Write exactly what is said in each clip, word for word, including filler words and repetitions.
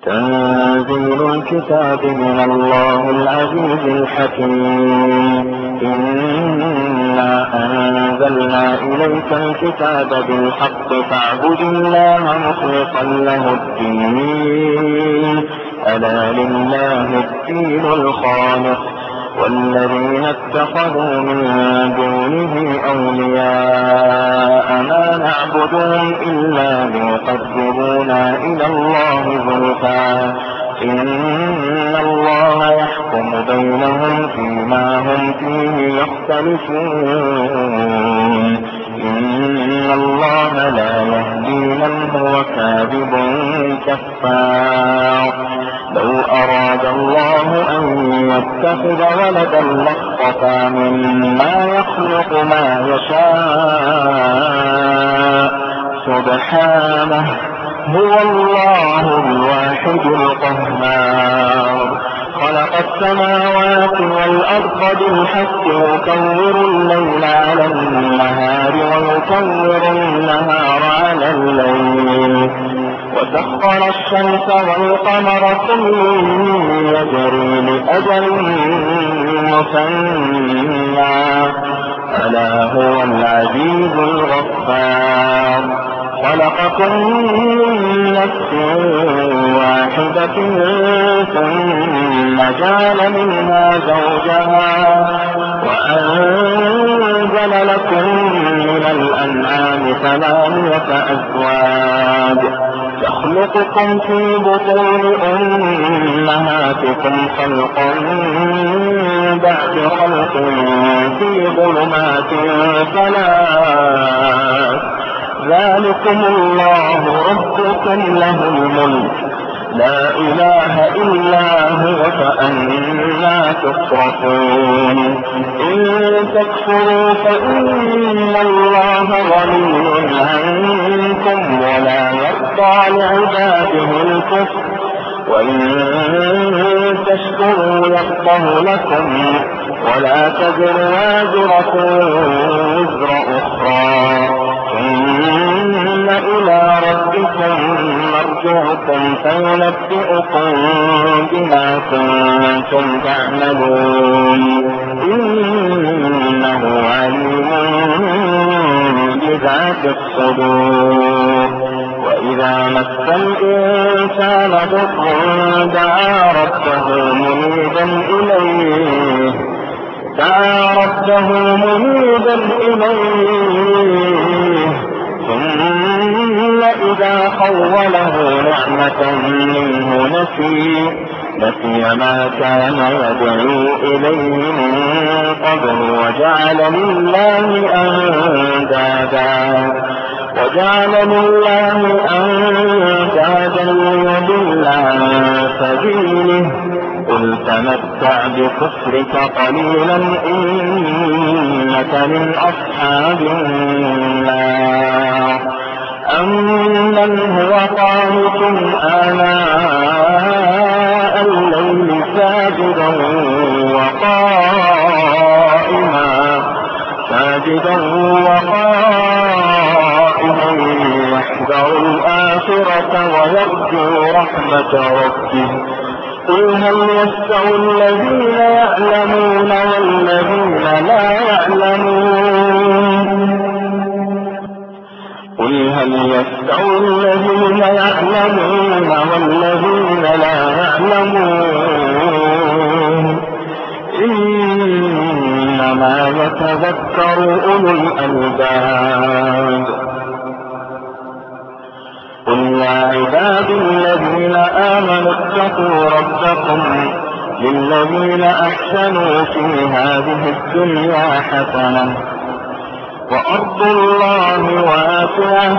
تنزيل الكتاب من الله العزيز الحكيم. إنا أنزلنا إليك الكتاب بالحق فاعبد الله مخلصا له الدين، ألا لله الدين الخالص، والذين اتخذوا من دونه أولياء ما نعبدهم إلا ليقربونا إلى الله زلفى، إن الله يحكم بينهم فيما هم فيه يختلفون، إن الله لا يهدي من هو كاذب كفار. لو أراد الله أن يتخذ ولدا لاصطفى مما يخلق ما يشاء، سبحانه، هو الله الواحد القهار. خلق السماوات والأرض بالحق يكور الليل على النهار ويكور النهار على الليل، وسخر الشمس والقمر كل يجري لأجل مسمى، ألا هو العزيز الغفار. خلقكم من نفس واحدة ثم جعل منها زوجها وأنزل لكم من الأنعام ثمانية أزواج يخلقكم في بطون أمهاتكم خلقا بعد خلق في ظلمات ثلاث، ذلكم الله ربكم له الملك، لا إله إلا هو، فأنى تصرفون. إن تكفروا فإن الله غني عنكم ولا يرضى لعباده الكفر، وإن تشكروا يرضه لكم ولا تزر وازرة وزر أخرى، ثم إلى ربكم مرجعكم فينبئكم بما كنتم تعملون، إنه عليم بذات الصدور. وإذا مس الإنسان ضر دعا ربه منيبا إليه دعا ربه منيبا إليه ثم إذا خوله نعمة منه نسي نسي ما كان يدعو إليه من قبل وجعل لله أندادا وجعل لله أندادا ليضل عن سبيله، قل تمتع بكفرك قليلا إنك من أصحاب النار. أمن هو قانت آناء الليل ساجدا وقائما ساجدا وقائما يحذر الآخرة ويرجو رحمة ربه، قل هل يستوي الذين يعلمون والذين لا يعلمون قل هل يستوي الذين يعلمون والذين لا يعلمون إنما يتذكر أولو الألباب. قل يا عبادي الذين آمنوا اتقوا ربكم للذين أحسنوا في هذه الدنيا حسنة وأرض الله واسعة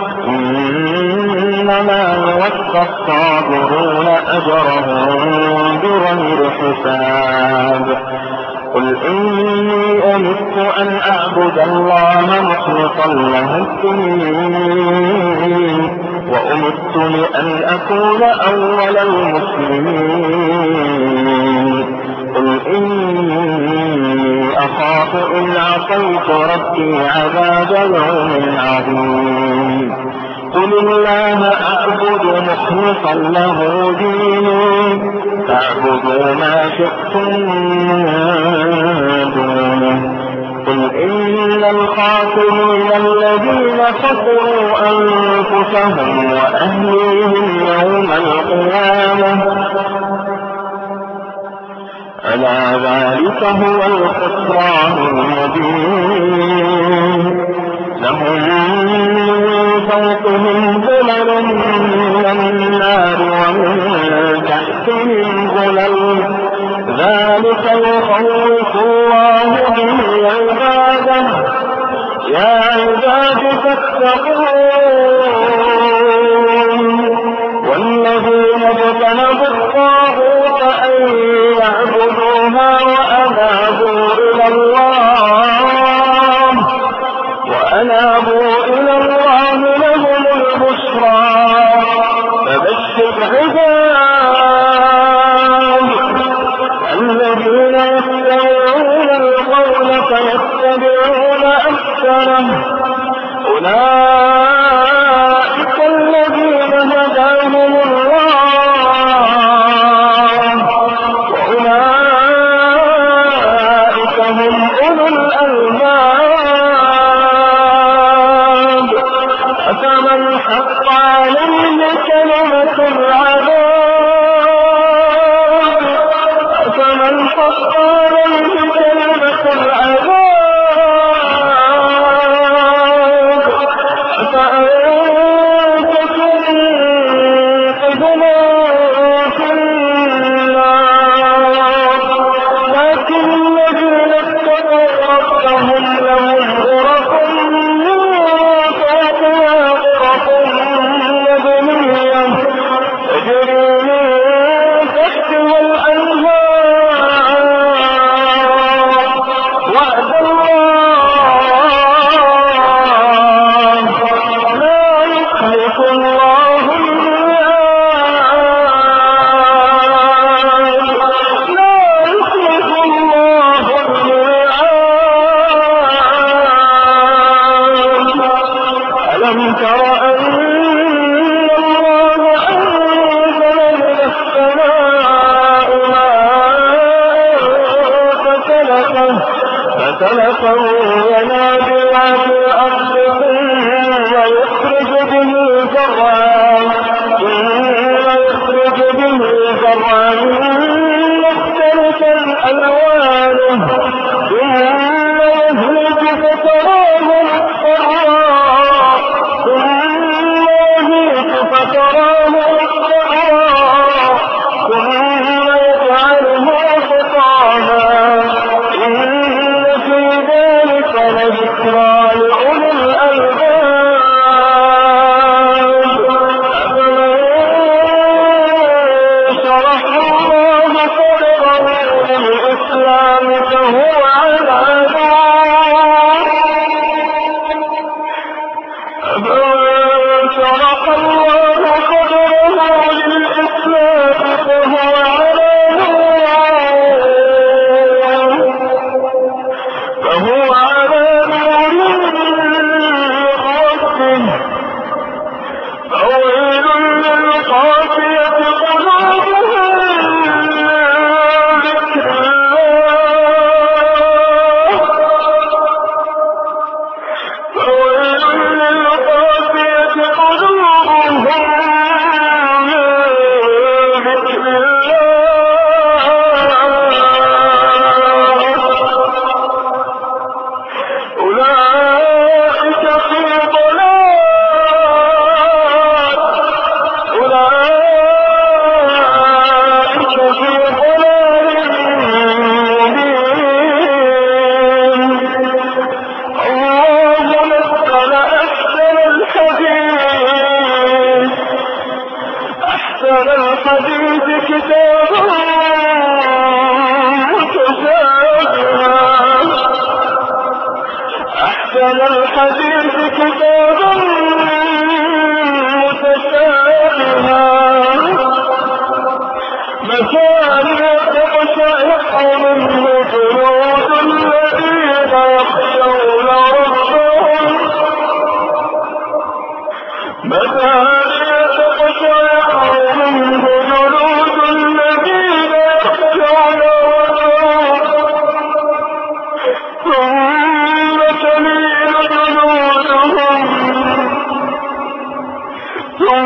إنما يوفى الصابرون أجرهم بغير حساب. قل إني أمرت أن أعبد الله مخلصا له الدين وأمرت لأن أكون أول المسلمين. قل إني أخاف إن عصيت ربي عذاب يوم عظيم. قل الله أعبد مخلصا له ديني فاعبدوا ما شئتم من دونه قل إن الخاسرين الذين خسروا أنفسهم وأهليهم يوم القيامة ألا ذلك هو الخسران المبين لهم من فوقهم ظلل من النار ومن تحتهم ظلل ذلك يخوف الله به عباده يا عباد فاتقون والذين اجتنبوا الطاغوت أن يعبدوها وأنابوا إلى الله وأنابوا إلى الله لهم البشرى فبشر عباد الذين يستمعون القول فيتبعون أحسنه أولئك الذين هداهم الله وأولئك هم أولو الألباب أفمن حق عليه كلمة العذاب أفمن حق عليه كلمة العذاب فأنت تنقذ من في النار لكن الذين اتقوا ربهم لهم غرف من فوقها غرف مبنية تجري من تحتها الأنهار وعد الله لا يخلف الله الميعاد لا يخلف الله الميعاد ألم تر أن الله أنزل من السماء ماء فسلكه فسلكه ينابيع في الأرض ثم يخرج به زرعا ثم يخرج به زرعا مختلفا ألوانه ثم يهلك فتراه مصفرا ثم يهلك فتراه مصفرا ثم يجعله حطاما إن في ذلك لذكرى لأولي الألباب أفمن شرح الله صدره للإسلام فهو على نور أفمن شرح الله صدره للإسلام فهو على نور فهو على نور من ربه فويل للقاسية قلوبهم من ذكر الله فويل للقاسية قلوبهم من ذكر الله أولئك في ضلال أولئك في ضلال مبين الله نزل أحسن الحديث أحسن الحديث كتابا متشابها أحسن الحديث كتابا متشابها مثانية تقشعر منه جلود الذين يخشون ربهم مثانية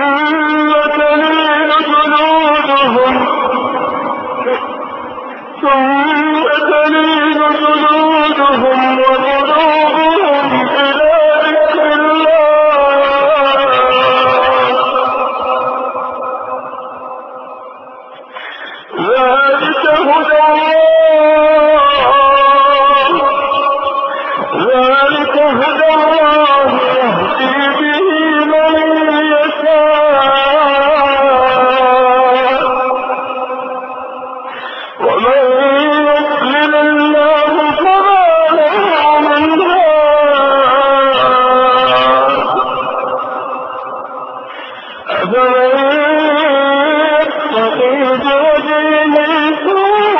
تلين جلودهم ثم تلين جلودهم وقلوبهم إلى ذكر الله ذلك هدى الله ذلك هدى الله يهدي به من يشاء ومن يضلل الله فما له من هاد أفمن يتقي بوجهه سوء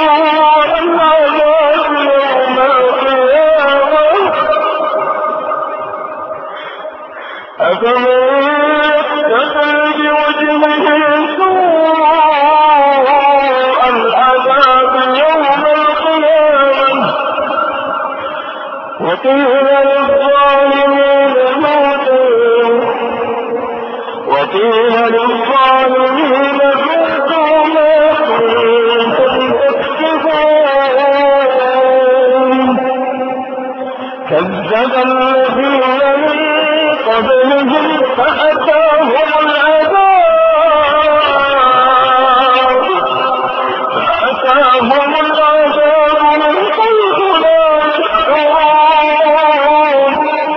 العذاب يوم القيامة أفمن يتقي بوجهه سوء العذاب يوم القيامة وقيل للظالمين موتوا وقيل للظالمين ذوقوا ما كنتم تكسبون كذب الذين من قبلهم فأتاهم العذاب فأتاهم العذاب من حيث لا يشعرون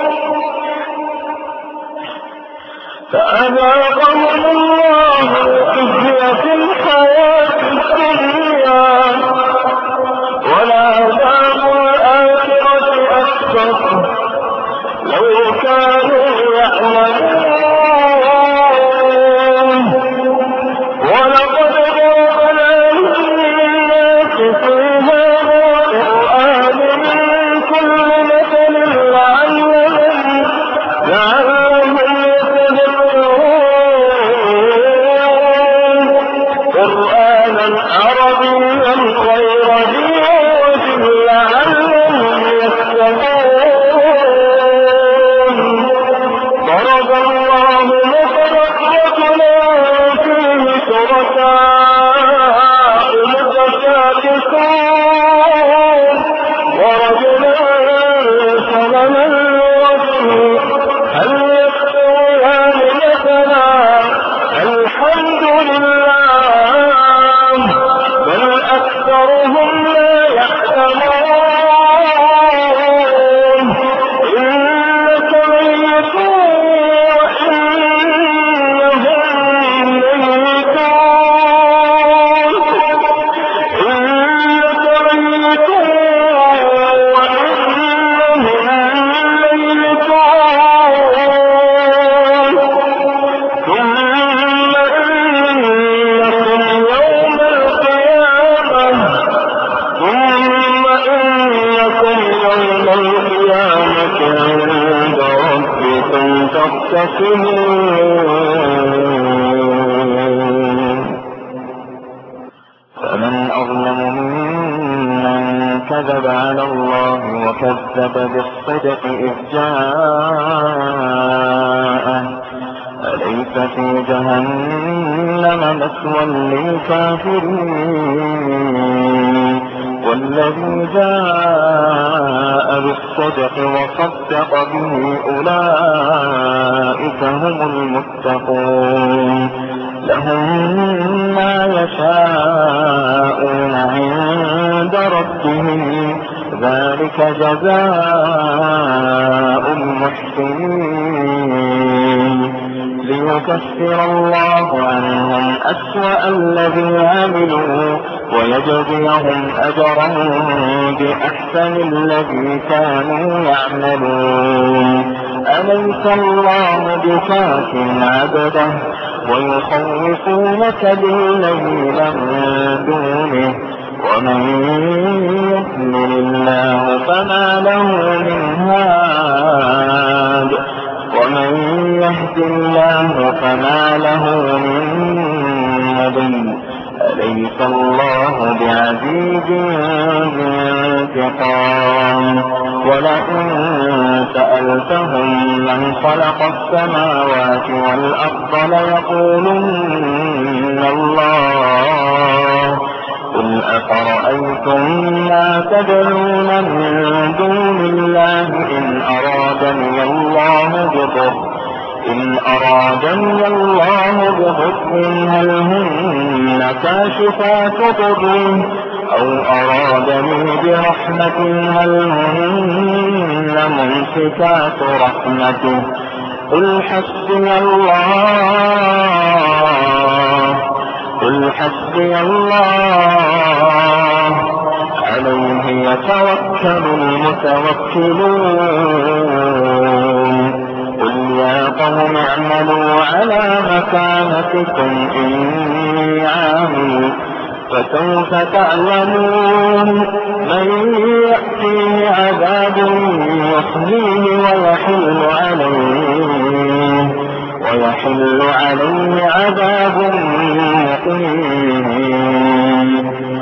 فأذاقهم الله الخزي في الحياة الدنيا ولعذاب الآخرة أكبر لو كانوا يعلمون ولقد ضربنا للناس في هذا القرآن من كل مثل لعلهم لعلهم يتذكرون قرآنا عربيا غير ذي عوج لعلهم يتقون ضرب الله مثلا رجلا فيه شركاء متشاكسون ورجلا سلما لرجل هل يستويان مثلا الحمد لله بل أكثرهم لا يعلمون إنك ميت وإنهم ميتون إنك ميت وإنهم ميتون ثم إنكم يوم القيامة ثم إنكم يوم القيامة عند ربكم تختصمون فمن أظلم ممن كذب على الله وكذب بالصدق إذ جاءه أليس في جهنم مثوى للكافرين والذي جاء بالصدق وصدق به أولئك هم المتقون لهم ما يشاءون عند ربهم ذلك جزاء المحسنين ليكفر الله عنهم أسوأ الذي عملوا ويجزيهم أجرا بأحسن الذي كانوا يعملون أليس الله بكاف عبده ويخوفونك بالذين من دونه ومن يضلل الله فما له من هاد ومن يهد الله فما له من مضل أليس الله بعزيز ذي انتقام. ولئن سألتهم من خلق السماوات والأرض ليقولن الله. قل أفرأيتم ما تدعون من دون الله إن أرادني الله بضر إن أرادني الله بضر هل هن كاشفات ضره أو أرادني برحمة هل هن ممسكات رحمته. قل حسبي الله قل حسبي الله عليه يتوكل المتوكلون. قل يا قوم اعملوا على مكانتكم إني عامل فسوف تعلمون من يأتيه عذاب يخزيه ويحل عليه ويحل عليه عذاب مقيم.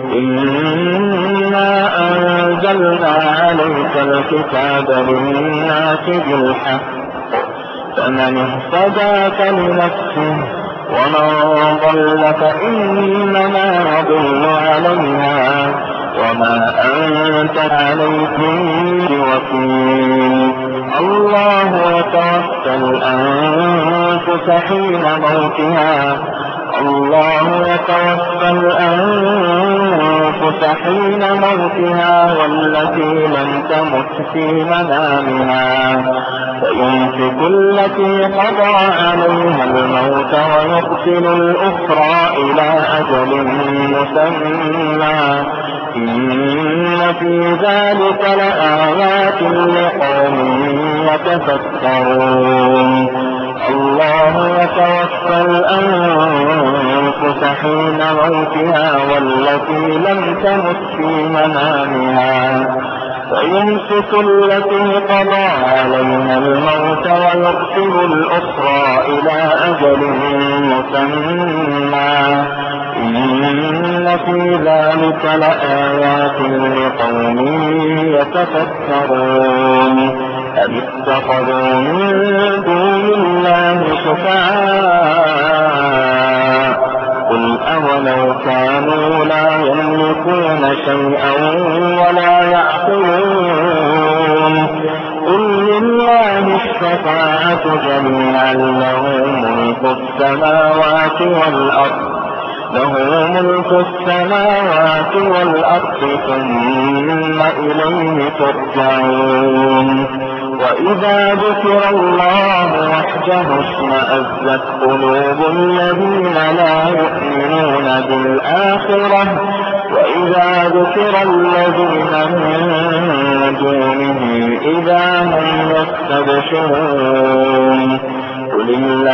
إنا أنزلنا عليك الكتاب للناس بالحق فمن اهتدى فلنفسه ومن ضل فإنما يضل عليها وما أنت عليهم بوكيل. الله يتوفى الأنفس حين موتها الله يتوفى الأنفس حين موتها والتي لم تمت في منامها فيمسك التي قضى عليها الموت ويقتل الأخرى إلى أجل مسمى. إن في ذلك لآيات لقوم يتفكرون. الله يتوفى الأنفس حين موتها والتي لم تمت في منامها فيمسك التي قضى عليها الموت ويقتل الأخرى إلى أجل مسمى. إن في ذلك لآيات لقوم يتفكرون. أم اتخذوا من دون الله شفعاء قل أولو كانوا لا يملكون شيئا ولا يعقلون. قل لله الشفاعة جميعا له ملك السماوات والأرض له ملك السماوات والأرض ثم إليه ترجعون. وإذا ذكر الله وحده اشمأزت قلوب الذين لا يؤمنون بالآخرة وإذا ذكر الذين من دونه إذا هم يستبشرون. قل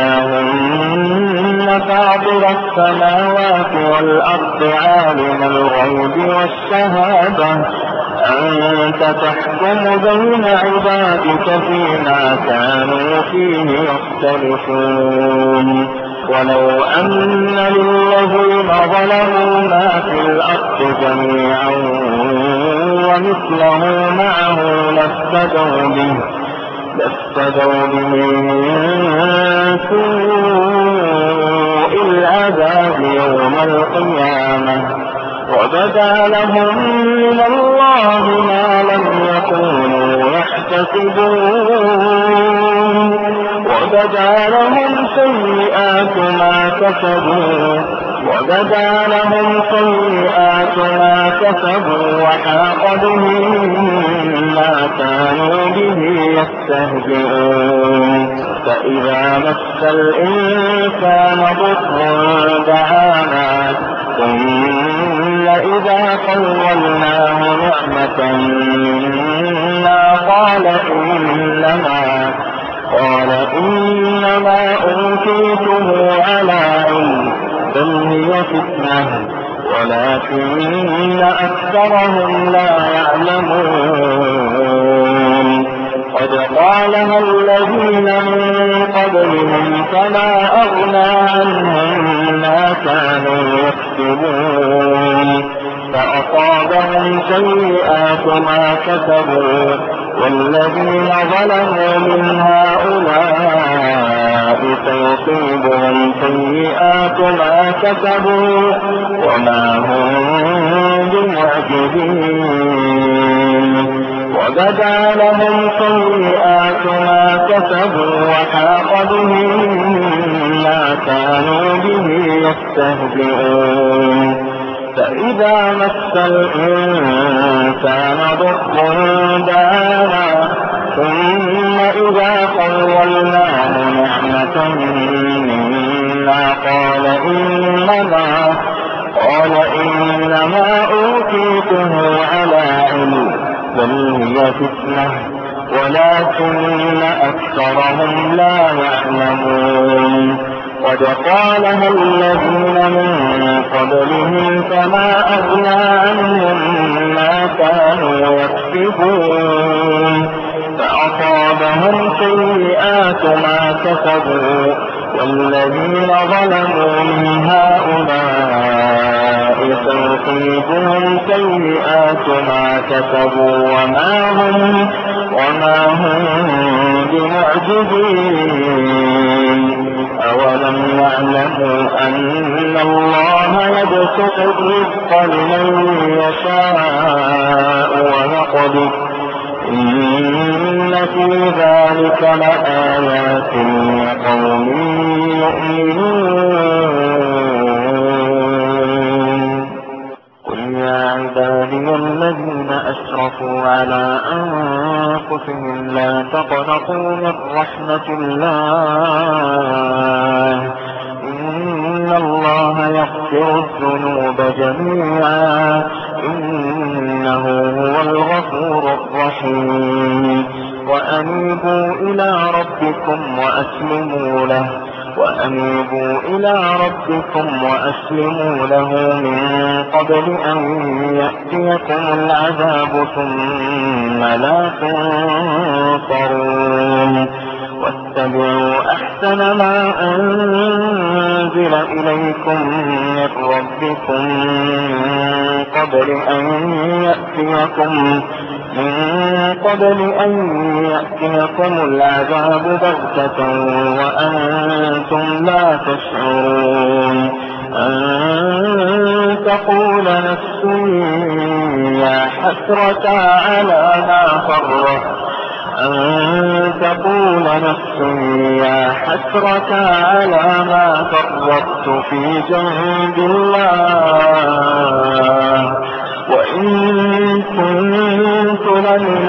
اللهم فاطر السماوات والأرض عالم الغيب والشهادة أنت تحكم بين عبادك فيما كانوا فيه يختلفون. ولو أن للذين ظلموا ما في الأرض جميعا ومثله معه لافتدوا به لافتدوا به من سوء العذاب يوم القيامة وبدا لهم من الله ما لم يكونوا يحتسبون. وبدا لهم سيئات ما كسبوا وبدا لهم سيئات ما كسبوا وحاق بهم ما كانوا به يستهزئون. فإذا مس الإنسان ضر دعانا ثم إذا خولناه نعمة منا قال إنما قال إنما أوتيته على علم بل هي فتنة ولكن أكثرهم لا يعلمون. قد قالها الذين من قبلهم فما أغنى عنهم ما كانوا يكسبون فأصابهم سيئات ما كسبوا والذين ظلموا من هؤلاء سيصيبهم سيئات ما كسبوا وما هم بمعجزين وبدا لهم سيئات ما كسبوا وحاق بهم ما كانوا به يستهزئون فإذا مس الإنسان ضر دعانا ثم إذا خولناه نعمة منا قال إنما قال إنما أوتيته على علم بل هي فتنة ولكن أكثرهم لا يعلمون قد قالها الذين من قبلهم فما أغنى عنهم ما كانوا يكسبون فأصابهم سيئات ما كسبوا والذين ظلموا من هؤلاء سيصيبهم سيئات ما كسبوا وما هم وما هم بمعجزين أولم يعلموا أن الله يبسط الرزق لمن يشاء ويقدر إن في ذلك لآيات لقوم يؤمنون قل يا عبادي الذين أسرفوا على أنفسهم لا تقنطوا من رحمة الله إن الله يغفر الذنوب جميعا إنه هو الغفور الرحيم وأنيبوا إلى ربكم وأسلموا له وأنيبوا إلى ربكم وأسلموا له من قبل أن يأتيكم العذاب ثم لا تنصرون واتبعوا أحسن ما أنزل إليكم من ربكم من قبل أن يأتيكم من قبل أن يأتيكم العذاب بغتة وأنتم لا تشعرون أن تقول نفس يا حسرة على ما فرطت أن تقول نفس يا حسرة على ما فرطت في جنب الله وإن كنت لمن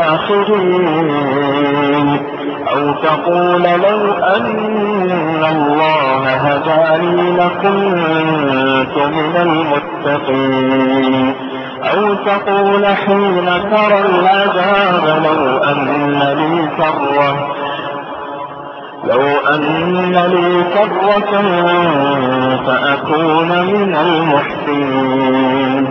الساخرين أو تقول لو أن الله هداني لكنت من المتقين أو تقول حين ترى العذاب لو أن لي كرة لو أن لي كرة فأكون من المحسنين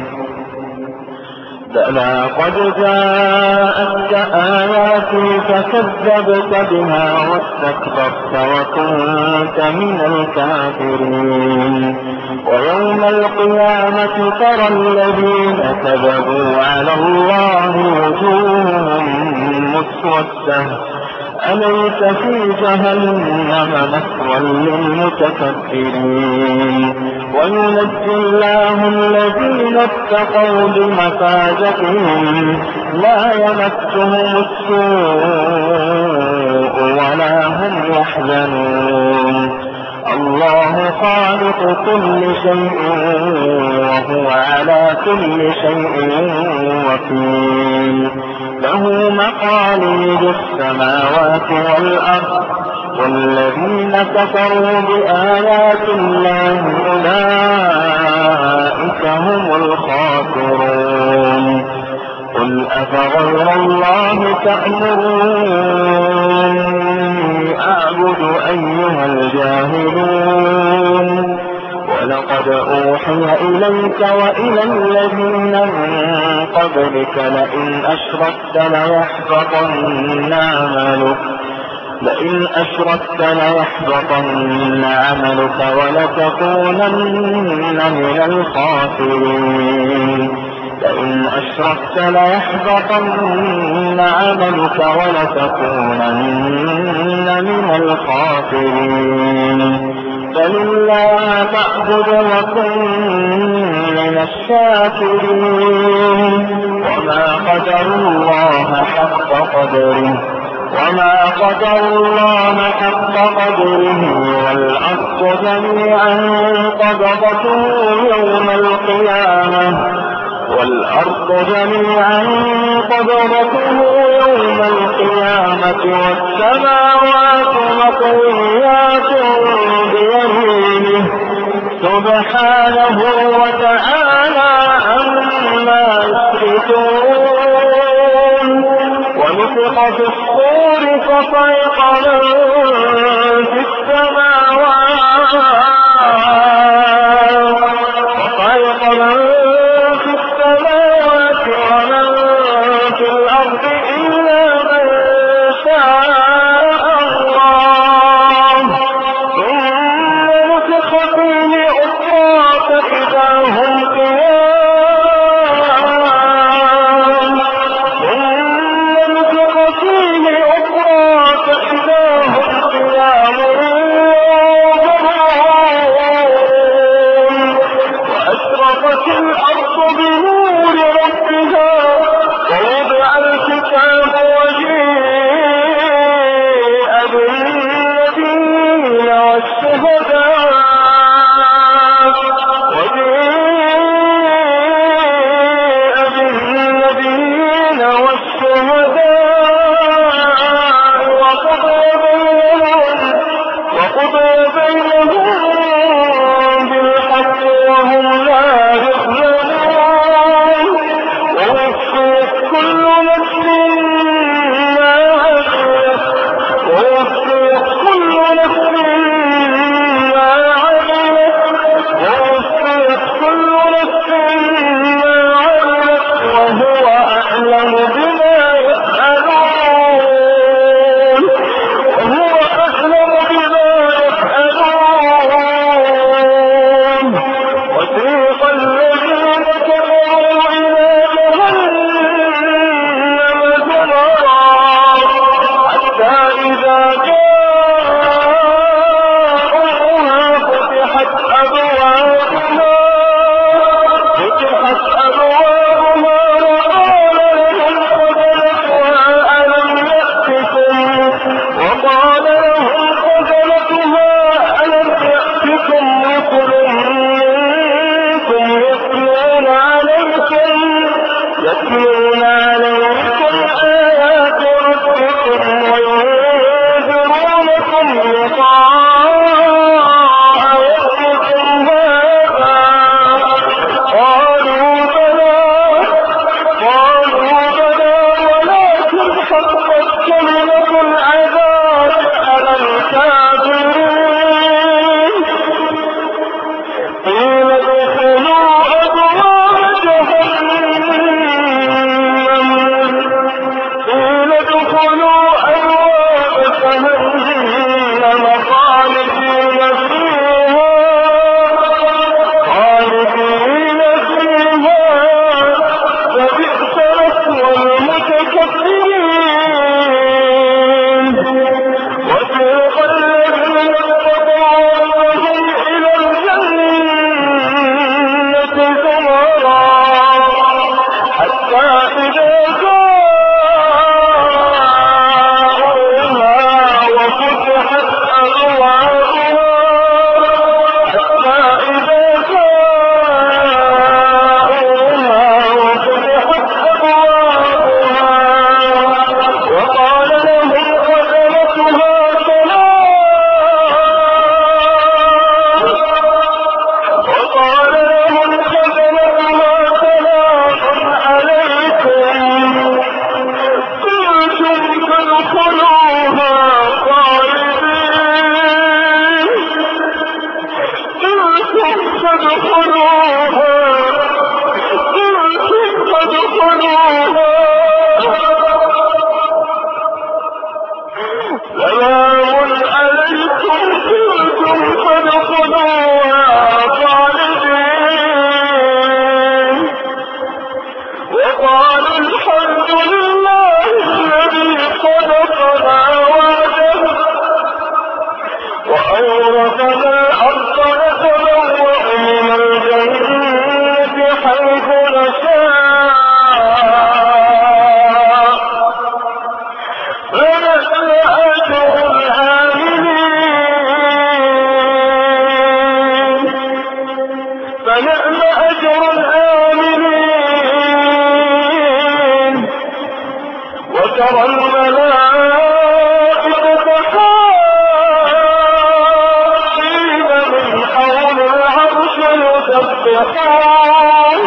بلى قد جاءتك آياتي فكذبت بها واستكبرت وكنت من الكافرين ويوم القيامة ترى الذين كذبوا على الله وجوههم مسودة أليس في جهنم مثوى للمتكبرين وينجي الله الذين اتقوا بمفازتهم لا يمسهم السوء ولا هم يحزنون الله خالق كل شيء وهو على كل شيء وكيل له مقاليد السماوات والأرض والذين كفروا بآيات الله أولئك هم الخاسرون قل أفغير الله تأمروني أعبد أيها الجاهلون ولقد أوحي إليك وإلى الذين من قبلك لئن أشركت ليحبطن عملك لئن أشركت ليحبطن عملك ولتكونن من الخاسرين لئن أشركت ليحبطن عملك ولتكونن من الخاسرين. فلله فاعبد وكن من الشاكرين. وما قدروا الله حق قدره وما قدروا الله حق قدره والأرض جميعا قبضته يوم القيامة والأرض جميعا قبضته يوم القيامة والسماوات مطويات بيمينه سبحانه وتعالى عما يشركون. ونفخ في الصور فصعق من في السماوات فصعق من في السماوات ومن في الأرض إلا من شاء الله ثم نفخ فيه أخرى فإذا هم قيام ثم نفخ فيه أخرى فإذا هم قيام وأشرقت الأرض بنور ربها ووضع الكتاب وجيء بالنبيين والشهداء وجيء بالنبيين والشهداء وقضي بينهم وقضي بينهم بالحق وهم لا يظلمون. ووفيت كل نفس ما عملت ووفيت كل نفس ما عملت ووفيت كل نفس ما عملت وهو أعلم بما يفعلون وهو أعلم بما يفعلون. وسيق الذين كفروا إلى جهنم زمرا حتى إذا جاءوها فتحت أبوابها فتحت أبوابها وقال لهم خزنتها ألم يأتكم رسل منكم يتلون عليكم يتلون عليكم آيات ربكم وينذرونكم لقاء يومكم هذا. قالوا بلى قالوا بلى ولكن حقت كلمة العذاب على الكافرين. قيل ادخلوا أبواب جهنم قيل ادخلوا أبواب جهنم خالدين فيها خالدين فيها فبئس مثوى المتكبرين. وسيق الذين اتقوا ربهم إلى الجنة زمرا حتى إذا جاءوها وفتحت أبوابها حتى إذا جاءوها وفتحت أبوابها وقال لهم خزنتها وقال لهم خزنتها سلام عليكم قلتم فادخلوها خالدين قلتم فادخلوها قلتم فادخلوها سلام عليكم قلتم فادخلوها خالدين فنعم أجر الآمنين. وترى الملائكة حافين من حول العرش يسبحون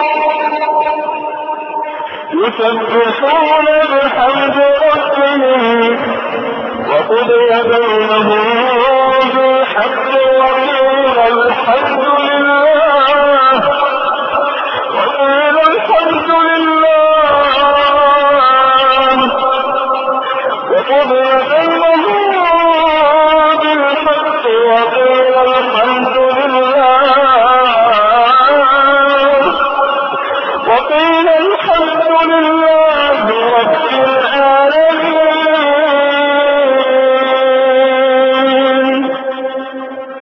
يسبحون بحمد ربهم وقضي بينهم بالحق وقيل الحمد لله وقيل الحمد لله